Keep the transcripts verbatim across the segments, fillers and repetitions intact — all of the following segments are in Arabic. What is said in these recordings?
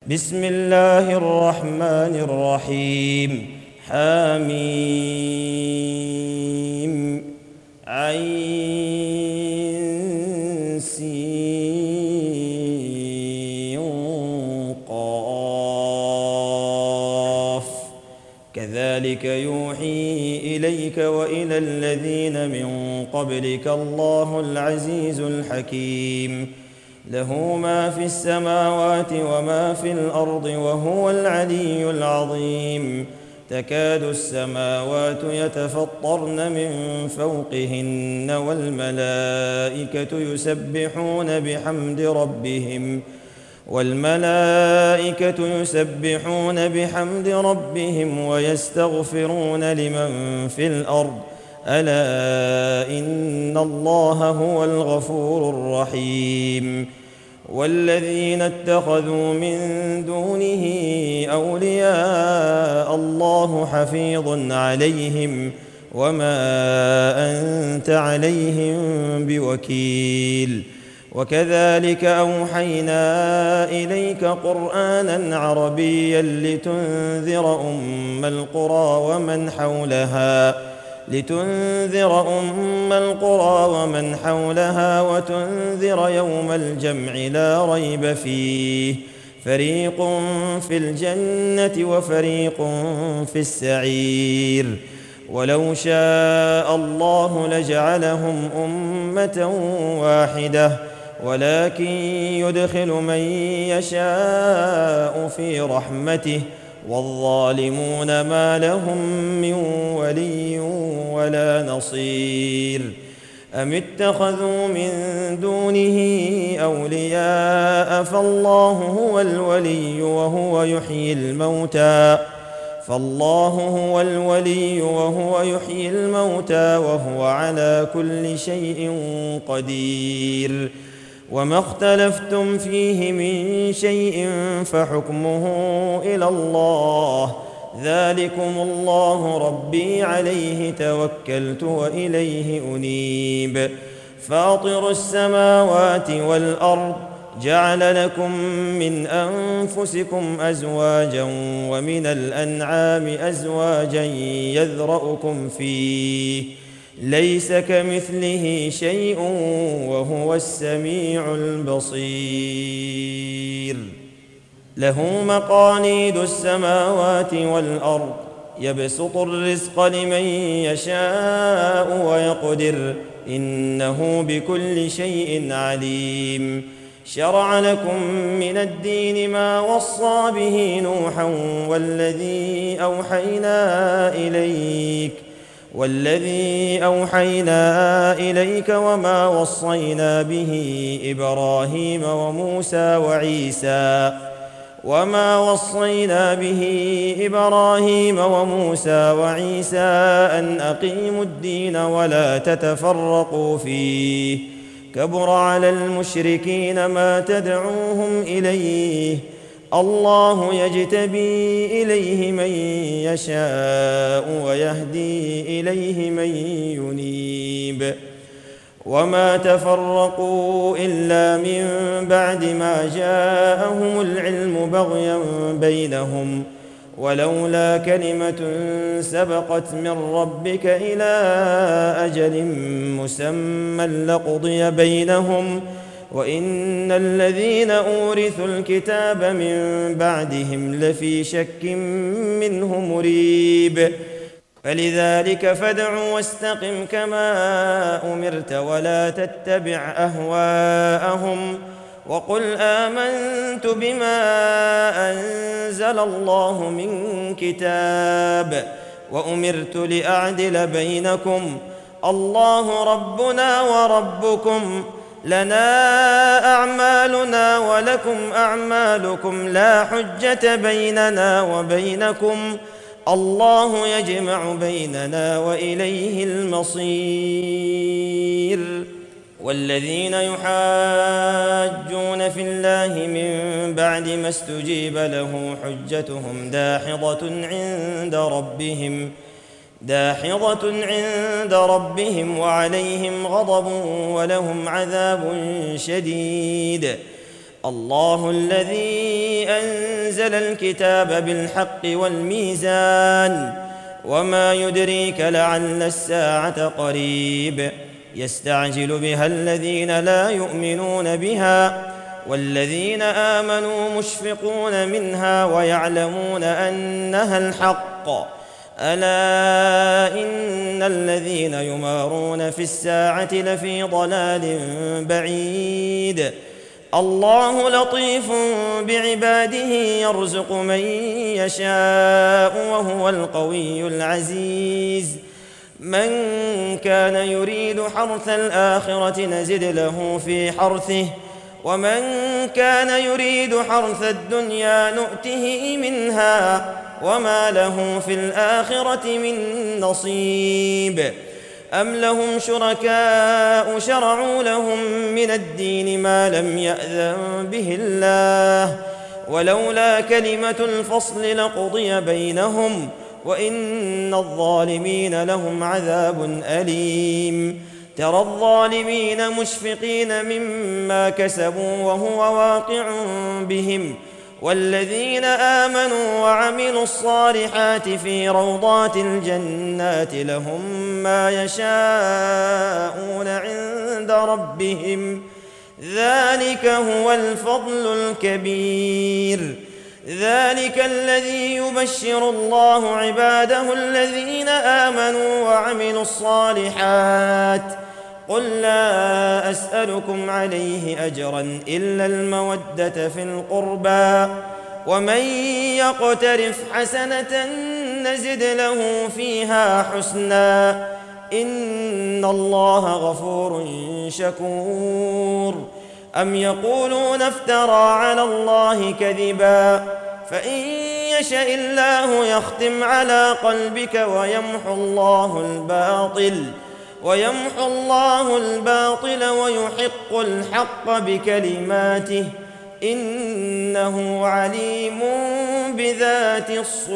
بسم الله الرحمن الرحيم. حميم عين سين قاف كذلك يوحي إليك وإلى الذين من قبلك الله العزيز الحكيم. له ما في السماوات وما في الأرض وهو العلي العظيم. تكاد السماوات يتفطرن من فوقهن والملائكة يسبحون بحمد ربهم والملائكة يسبحون بحمد ربهم ويستغفرون لمن في الأرض ألا إن الله هو الغفور الرحيم. والذين اتخذوا من دونه أولياء الله حفيظ عليهم وما أنت عليهم بوكيل. وكذلك أوحينا إليك قرآنا عربيا لتنذر أم القرى ومن حولها لتنذر أم القرى ومن حولها وتنذر يوم الجمع لا ريب فيه فريق في الجنة وفريق في السعير. ولو شاء الله لجعلهم أمة واحدة ولكن يدخل من يشاء في رحمته والظالمون ما لهم من ولي ولا نصير. أم اتخذوا من دونه أولياء فالله هو الولي وهو يحيي الموتى فالله هو الولي وهو يحيي الموتى وهو على كل شيء قدير. وما اختلفتم فيه من شيء فحكمه إلى الله ذلكم الله ربي عليه توكلت وإليه أنيب. فاطر السماوات والأرض جعل لكم من أنفسكم أزواجا ومن الأنعام أزواجا يذرأكم فيه ليس كمثله شيء وهو السميع البصير. له مقاليد السماوات والأرض يبسط الرزق لمن يشاء ويقدر إنه بكل شيء عليم. شرع لكم من الدين ما وصى به نوحا والذي أوحينا إليك والذي أوحينا إليك وما وصينا به إبراهيم وموسى وعيسى وما وصينا به إبراهيم وموسى وعيسى أن أقيموا الدين ولا تتفرقوا فيه كبر على المشركين ما تدعوهم إليه الله يجتبي إليه من يشاء ويهدي إليه من ينيب. وما تفرقوا إلا من بعد ما جاءهم العلم بغيا بينهم ولولا كلمة سبقت من ربك إلى أجل مسمى لقضي بينهم وإن الذين أورثوا الكتاب من بعدهم لفي شك منه مريب. فلذلك فادع واستقم كما أمرت ولا تتبع أهواءهم وقل آمنت بما أنزل الله من كتاب وأمرت لأعدل بينكم الله ربنا وربكم لنا أعمالنا ولكم أعمالكم لا حجة بيننا وبينكم الله يجمع بيننا وإليه المصير. والذين يحاجون في الله من بعد ما استجيب له حجتهم داحضة عند ربهم داحضة عند ربهم وعليهم غضب ولهم عذاب شديد. الله الذي أنزل الكتاب بالحق والميزان وما يدريك لعل الساعة قريب يستعجل بها الذين لا يؤمنون بها والذين آمنوا مشفقون منها ويعلمون أنها الحق ألا إن الذين يمارون في الساعة لفي ضلال بعيد الله لطيف بعباده يرزق من يشاء وهو القوي العزيز من كان يريد حرث الآخرة نزد له في حرثه ومن كان يريد حرث الدنيا نؤته منها وما له في الآخرة من نصيب أم لهم شركاء شرعوا لهم من الدين ما لم يأذن به الله ولولا كلمة الفصل لقضي بينهم وإن الظالمين لهم عذاب أليم ترى الظالمين مشفقين مما كسبوا وهو واقع بهم والذين آمنوا وعملوا الصالحات في روضات الجنات لهم ما يشاءون عند ربهم ذلك هو الفضل الكبير ذلك الذي يبشر الله عباده الذين آمنوا وعملوا الصالحات قل لا أسألكم عليه أجرا إلا المودة في القربى ومن يقترف حسنة نزد له فيها حسنا إن الله غفور شكور أم يقولون افترى على الله كذبا فإن يشاء الله يختم على قلبك ويمحو الله الباطل ويمحو الله الباطل ويحق الحق بكلماته إنه عليم بذات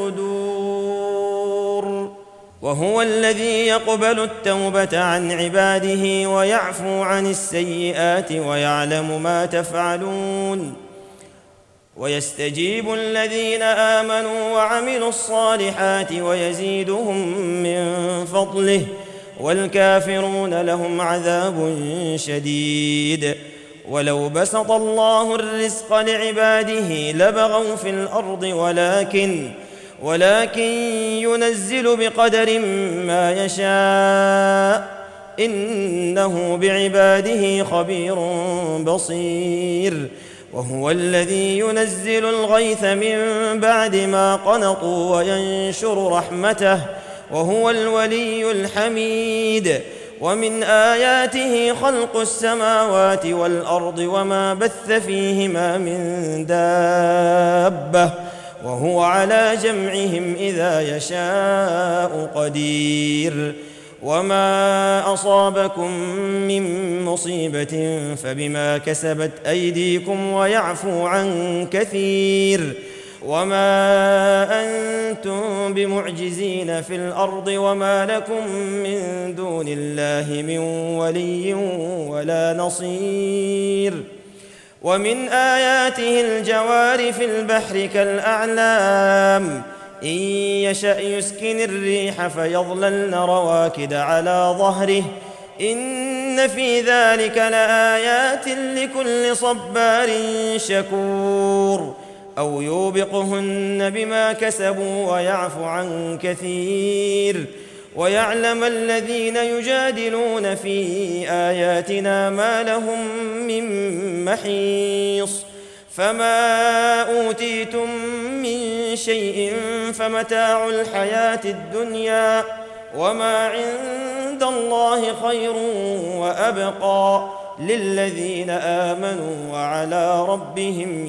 الصدور وهو الذي يقبل التوبة عن عباده ويعفو عن السيئات ويعلم ما تفعلون ويستجيب الذين آمنوا وعملوا الصالحات ويزيدهم من فضله والكافرون لهم عذاب شديد ولو بسط الله الرزق لعباده لبغوا في الأرض ولكن ولكن ينزل بقدر ما يشاء إنه بعباده خبير بصير وهو الذي ينزل الغيث من بعد ما قنطوا وينشر رحمته وهو الولي الحميد ومن آياته خلق السماوات والأرض وما بث فيهما من دابة وهو على جمعهم إذا يشاء قدير وما أصابكم من مصيبة فبما كسبت أيديكم ويعفو عن كثير وما أنتم بمعجزين في الأرض وما لكم من دون الله من ولي ولا نصير ومن آياته الجوار في البحر كالأعلام إن يشأ يسكن الريح فيظللن رواكد على ظهره إن في ذلك لآيات لكل صبار شكور أو يوبقهن بما كسبوا ويعفو عن كثير ويعلم الذين يجادلون في آياتنا ما لهم من محيص فما أوتيتم من شيء فمتاع الحياة الدنيا وما عند الله خير وأبقى للذين آمنوا وعلى ربهم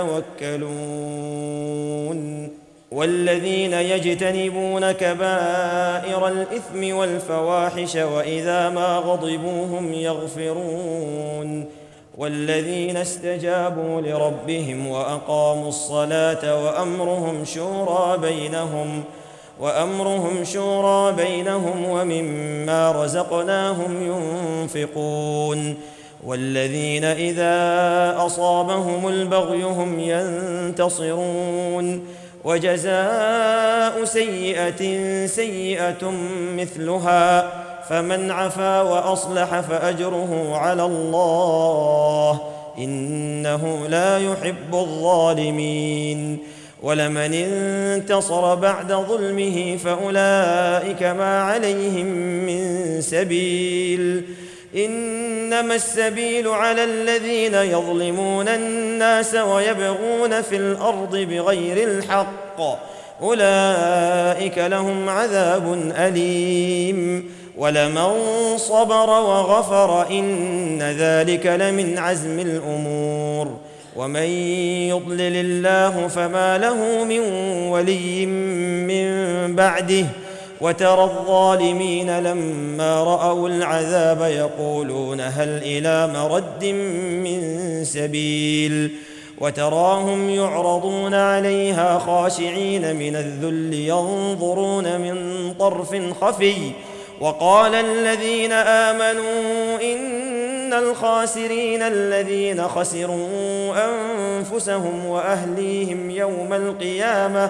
يتوكلون والذين يجتنبون كبائر الإثم والفواحش وإذا ما غضبوا هم يغفرون والذين استجابوا لربهم وأقاموا الصلاة وأمرهم شورى بينهم وأمرهم شورى بينهم ومما رزقناهم ينفقون والذين إذا أصابهم البغي هم ينتصرون وجزاء سيئة سيئة مثلها فمن عفا وأصلح فأجره على الله إنه لا يحب الظالمين ولمن انتصر بعد ظلمه فأولئك ما عليهم من سبيل إنما السبيل على الذين يظلمون الناس ويبغون في الأرض بغير الحق أولئك لهم عذاب أليم ولمن صبر وغفر إن ذلك لمن عزم الأمور ومن يضلل الله فما له من ولي من بعده وترى الظالمين لما رأوا العذاب يقولون هل إلى مرد من سبيل وتراهم يعرضون عليها خاشعين من الذل ينظرون من طرف خفي وقال الذين آمنوا إن الخاسرين الذين خسروا أنفسهم وأهليهم يوم القيامة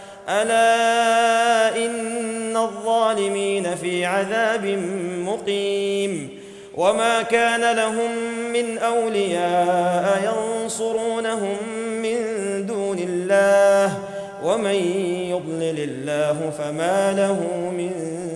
ألا إن الظالمين في عذاب مقيم وما كان لهم من أولياء ينصرونهم من دون الله ومن يضلل الله فما له من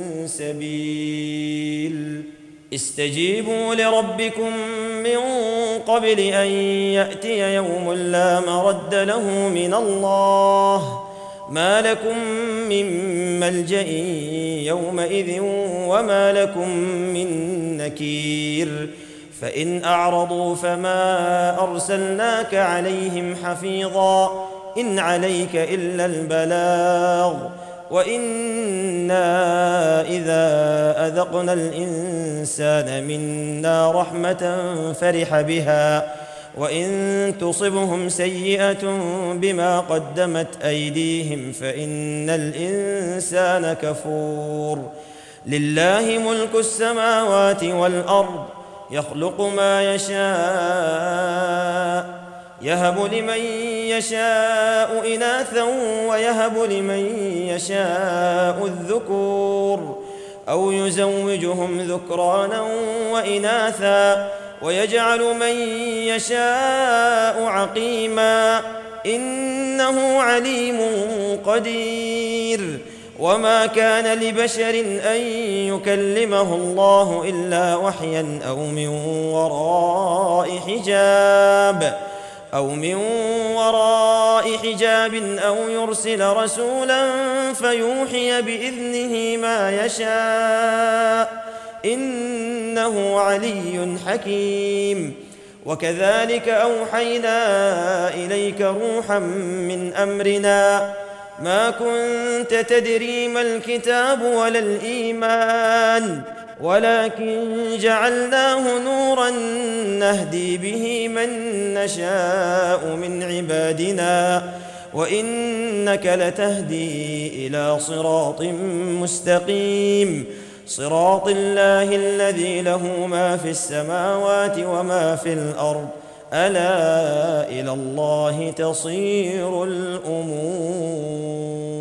سبيل استجيبوا لربكم من قبل أن يأتي يوم لا مرد له من الله ما لكم من ملجأ يومئذ وما لكم من نكير فإن أعرضوا فما أرسلناك عليهم حفيظا إن عليك إلا البلاغ وإنا إذا أذقنا الإنسان منا رحمة فرح بها وإن تصبهم سيئة بما قدمت أيديهم فإن الإنسان كفور لله ملك السماوات والأرض يخلق ما يشاء يهب لمن يشاء إناثا ويهب لمن يشاء الذكور أو يزوجهم ذكرانا وإناثا ويجعل من يشاء عقيما إنه عليم قدير وما كان لبشر أن يكلمه الله إلا وحيا أو من وراء حجاب أو من وراء حجاب أو يرسل رسولا فيوحي بإذنه ما يشاء إنه علي حكيم وكذلك أوحينا إليك روحا من أمرنا ما كنت تدري ما الكتاب ولا الإيمان ولكن جعلناه نورا نهدي به من نشاء من عبادنا وإنك لتهدي إلى صراط مستقيم صراط الله الذي له ما في السماوات وما في الأرض ألا إلى الله تصير الأمور